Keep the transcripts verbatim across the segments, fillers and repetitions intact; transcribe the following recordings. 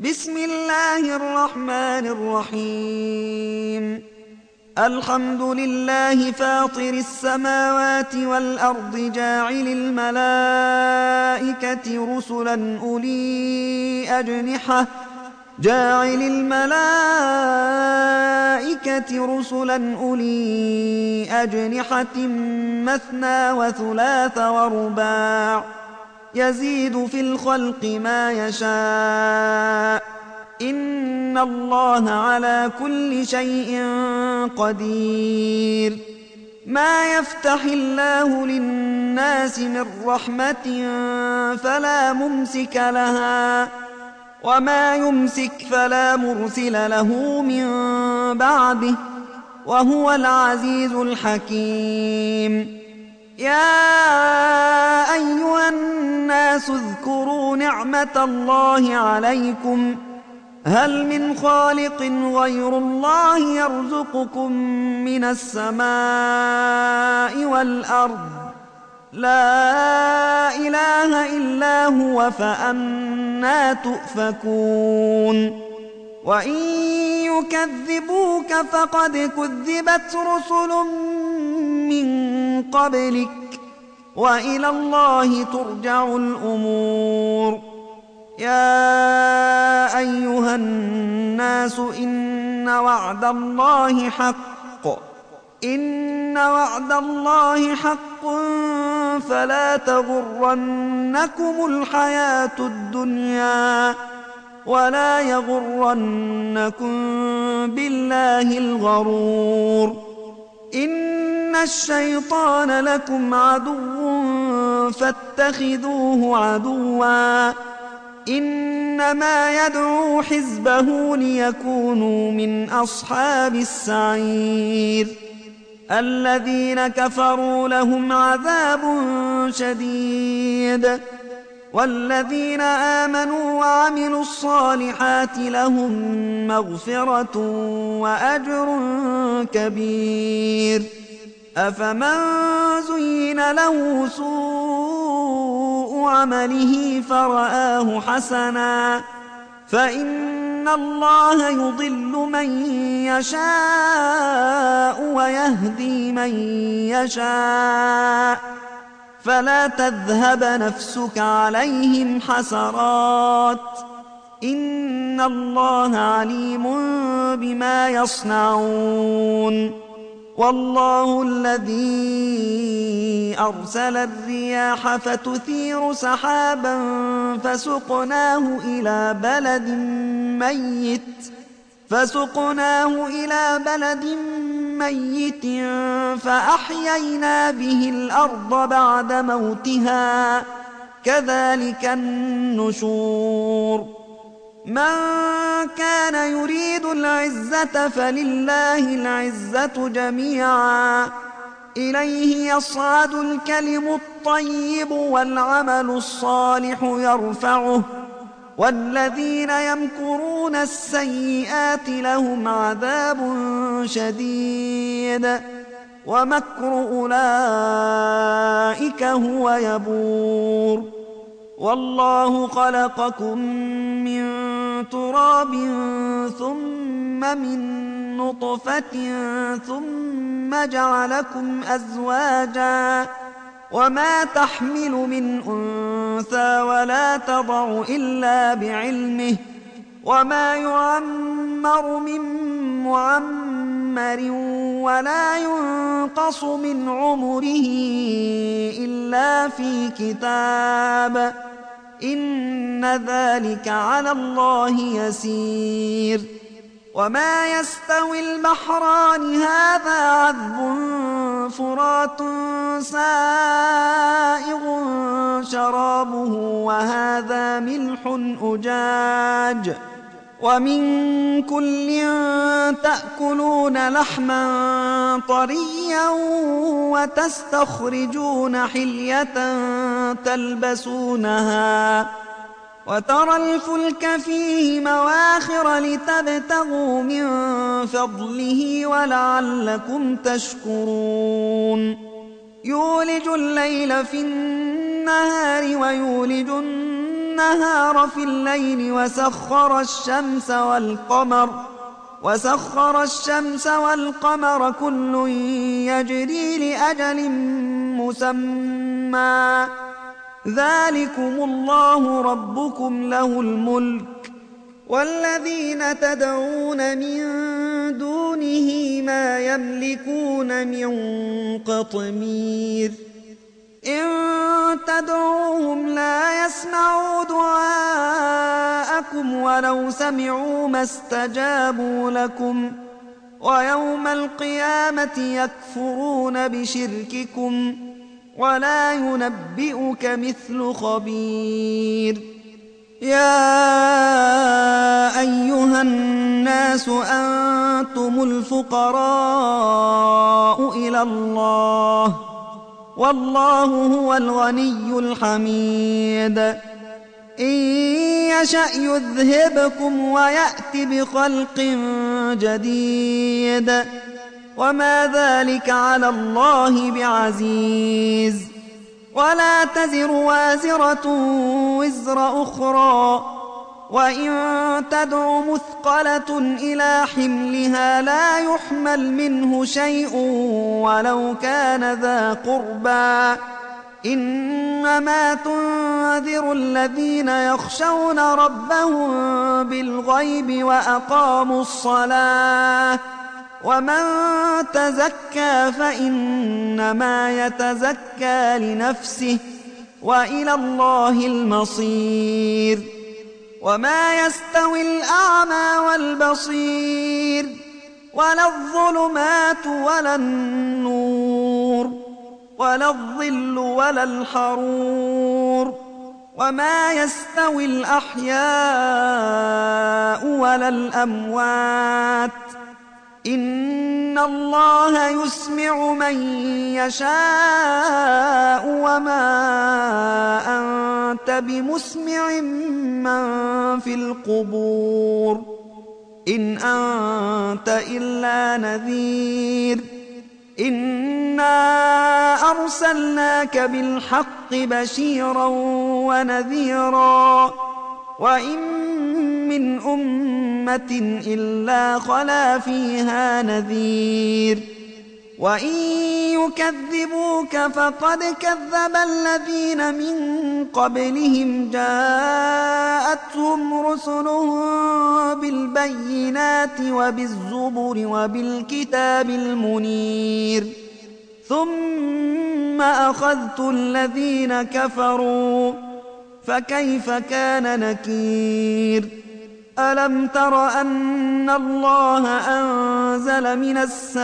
بسم الله الرحمن الرحيم. الحمد لله فاطر السماوات والأرض جاعل الملائكة رسلا أولي أجنحة جاعل الملائكة رسلا أولي أجنحة مثنى وثلاث ورباع يزيد في الخلق ما يشاء إن الله على كل شيء قدير. ما يفتح الله للناس من رحمة فلا ممسك لها وما يمسك فلا مرسل له من بعده وهو العزيز الحكيم. يا أيها الناس اذكروا نعمة الله عليكم هل من خالق غير الله يرزقكم من السماء والأرض لا إله إلا هو فأنى تؤفكون. وإن يكذبوك فقد كذبت رسل من قبلك وإلى الله ترجع الأمور. يا أيها الناس إن وعد الله حق إن وعد الله حق فلا تغرنكم الحياة الدنيا ولا يغرنكم بالله الغرور. إن الشيطان لكم عدو فاتخذوه عدوا إنما يدعو حزبه ليكونوا من أصحاب السعير. الذين كفروا لهم عذاب شديد والذين آمنوا وعملوا الصالحات لهم مغفرة وأجر كبير. أفمن زين له سوء عمله فرآه حسنا فإن الله يضل من يشاء ويهدي من يشاء فلا تذهب نفسك عليهم حسرات إن الله عليم بما يصنعون. والله الذي أرسل الرياح فتثير سحابا فسقناه إلى بلد ميت فسقناه إلى بلد ميت فأحيينا به الأرض بعد موتها كذلك النشور. من كان يريد العزة فلله العزة جميعا إليه يصعد الكلم الطيب والعمل الصالح يرفعه والذين يمكرون السيئات لهم عذاب شديد ومكر أولئك هو يبور. والله خلقكم من تراب ثم من نطفة ثم جعلكم أزواجا وما تحمل من أنثى ولا تضع إلا بعلمه وما يعمر من معمر ولا ينقص من عمره إلا في كتاب إن ذلك على الله يسير. وما يستوي البحران هذا عذب فرات سائغ شرابه وهذا ملح أجاج ومن كل تأكلون لحما طريا وتستخرجون حلية تلبسونها وترى الفلك فيه مواخر لتبتغوا من فضله ولعلكم تشكرون. يولج الليل في النهار ويولج النهار النهار في الليل وسخر الشمس والقمر وسخر الشمس والقمر كل يجري لأجل مسمى ذلكم الله ربكم له الملك والذين تدعون من دونه ما يملكون من قطمير إن تدعوهم لا يسمعوا دعاءكم ولو سمعوا ما استجابوا لكم ويوم القيامة يكفرون بشرككم ولا ينبئك مثل خبير يا أيها الناس أنتم الفقراء إلى الله والله هو الغني الحميد إن يشأ يذهبكم ويأت بخلق جديد وما ذلك على الله بعزيز ولا تزر وازرة وزر أخرى وإن تدع مثقلة إلى حملها لا يحمل منه شيء ولو كان ذا قربى إنما تنذر الذين يخشون ربهم بالغيب وأقاموا الصلاة ومن تزكى فإنما يتزكى لنفسه وإلى الله المصير وما يستوي الأعمى والبصير ولا الظلمات ولا النور ولا الظل ولا الحرور وما يستوي الأحياء ولا الأموات إن الله يسمع من يشاء وما أنت بمسمع من في القبور إن أنت إلا نذير إنا أرسلناك بالحق بشيرا ونذيرا وإن من أمة إلا خلا فيها نذير وإن يكذبوك فقد كذب الذين من قبلهم جاءتهم رسلهم بالبينات وبالزبر وبالكتاب المنير ثم أخذت الذين كفروا فكيف كان نكير ألم تر أن الله أنزل من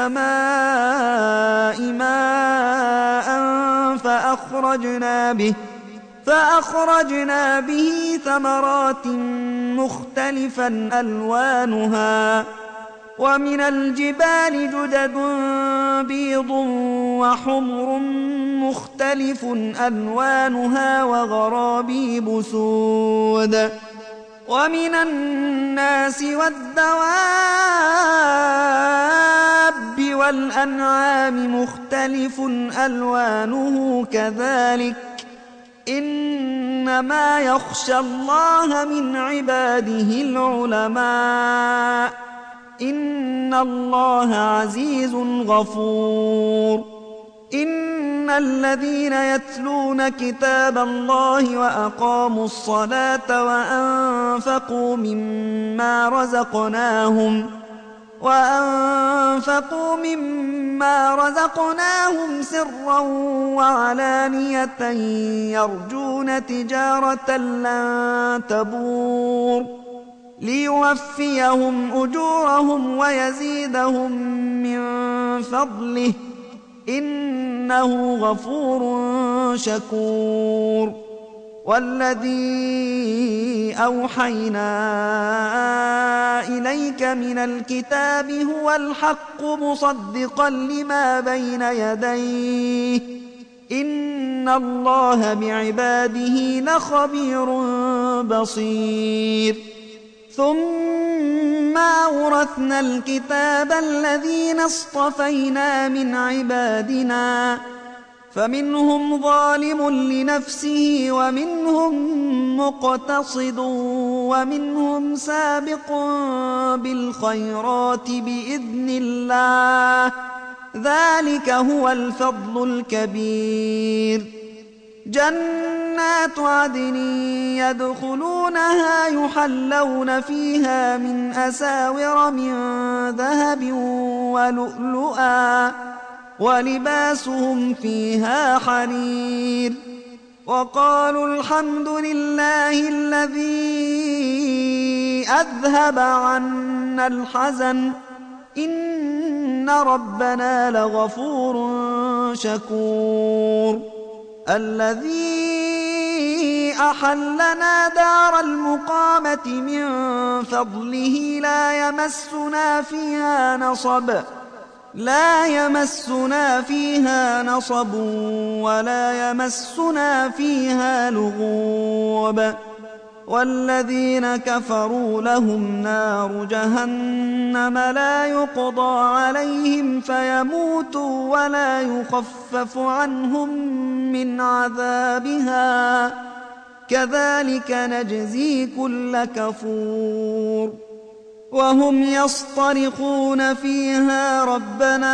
السماء ماء فأخرجنا به فأخرجنا به ثمرات مختلفا ألوانها ومن الجبال جدد بيض وحمر مختلف ألوانها وغرابيب سود ومن الناس والدواب والأنعام مختلف ألوانه كذلك إنما يخشى الله من عباده العلماء إن الله عزيز غفور إن الذين يتلون كتاب الله وأقاموا الصلاة وأنفقوا مما رزقناهم وأنفقوا مما رزقناهم سرا وعلانية يرجون تجارة لن تبور ليوفيهم أجورهم ويزيدهم من فضله إنه غفور شكور والذي أوحينا إليك من الكتاب هو الحق مصدقا لما بين يديه إن الله بعباده لخبير بصير ثم أورثنا الكتاب الذين اصطفينا من عبادنا فمنهم ظالم لنفسه ومنهم مقتصد ومنهم سابق بالخيرات بإذن الله، ذلك هو الفضل الكبير. جنات عدن يدخلونها يحلون فيها من أساور من ذهب ولؤلؤا ولباسهم فيها حرير. وقالوا الحمد لله الذي أذهب عنا الحزن إن ربنا لغفور شكور. الذي أحلنا دار المقامة من فضله لا يمسنا فيها نصب لا يمسنا فيها نصب ولا يمسنا فيها لغوب. والذين كفروا لهم نار جهنم لا يقضى عليهم فيموتوا ولا يخفف عنهم من عذابها كذلك نجزي كل كفور. وهم يصطرخون فيها ربنا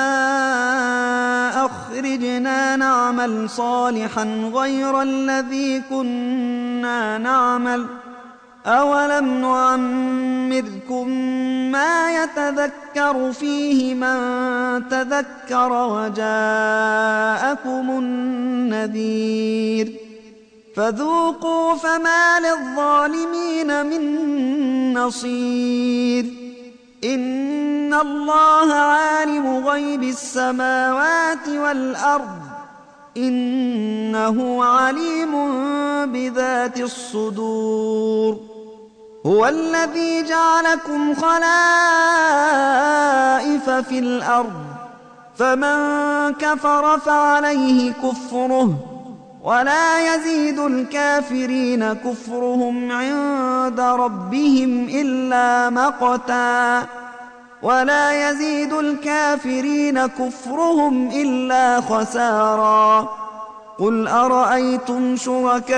أخرجنا نعمل صالحا غير الذي كنا نعمل أولم نعمركم ما يتذكر فيه من تذكر وجاءكم النذير فذوقوا فما للظالمين من نصير. إن الله عالم غيب السماوات والأرض إنه عليم بذات الصدور. هو الذي جعلكم خلائف في الأرض فمن كفر فعليه كفره ولا يزيد الكافرين كفرهم عند ربهم إلا مقتا ولا يزيد الكافرين كفرهم إلا خسارا. قل أرأيتم شركاءكم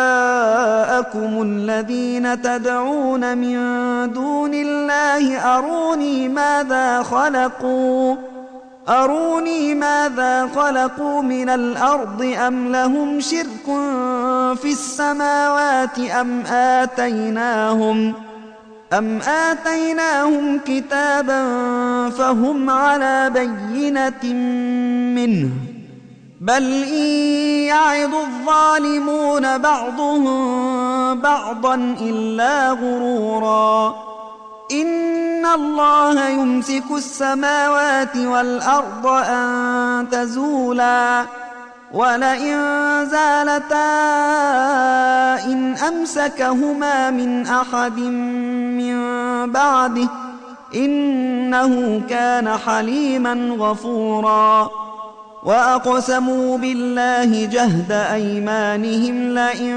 الذين تدعون من دون الله أروني ماذا خلقوا أروني ماذا خلقوا من الأرض أم لهم شرك في السماوات أم آتيناهم أم آتيناهم كتابا فهم على بينة منه بل إن يعظ الظالمون بعضهم بعضا إلا غرورا. إن الله يمسك السماوات والأرض أن تزولا ولئن زالتا إن أمسكهما من أحد من بعده إنه كان حليما غفورا. وأقسموا بالله جهد أيمانهم لئن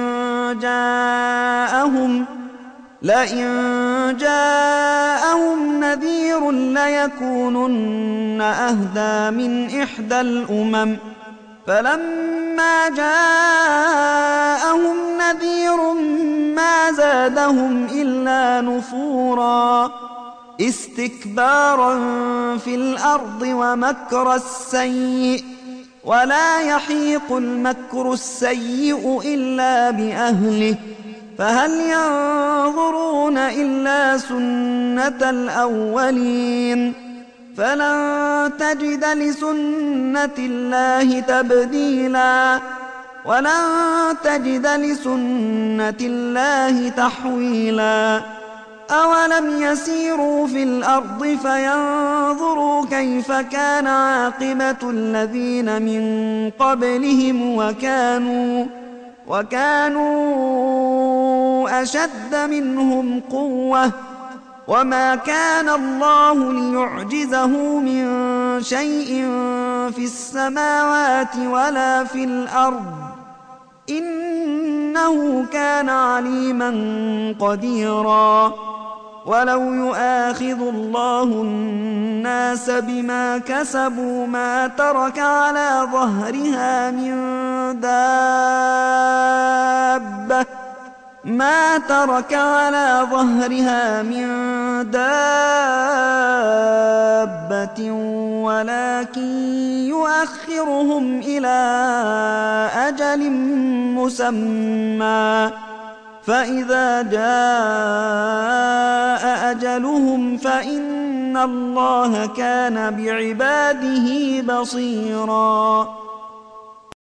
جاءهم لئن جاءهم نذير ليكونن أهدى من إحدى الأمم فلما جاءهم نذير ما زادهم إلا نفورا استكبارا في الأرض ومكر السيء ولا يحيق المكر السيء إلا بأهله فهل ينظرون إلا سنة الأولين فلن تجد لسنة الله تبديلا ولن تجد لسنة الله تحويلا. أولم يسيروا في الأرض فينظروا كيف كان عاقبة الذين من قبلهم وكانوا وكانوا أشد منهم قوة وما كان الله ليعجزه من شيء في السماوات ولا في الأرض إنه كان عليما قديرا. ولو يؤاخذ الله الناس بما كسبوا ما ترك على ظهرها من دابة ما ترك على ظهرها من دابة ولكن يؤخرهم إلى أجل مسمى فإذا جاء أجلهم فإن الله كان بعباده بصيراً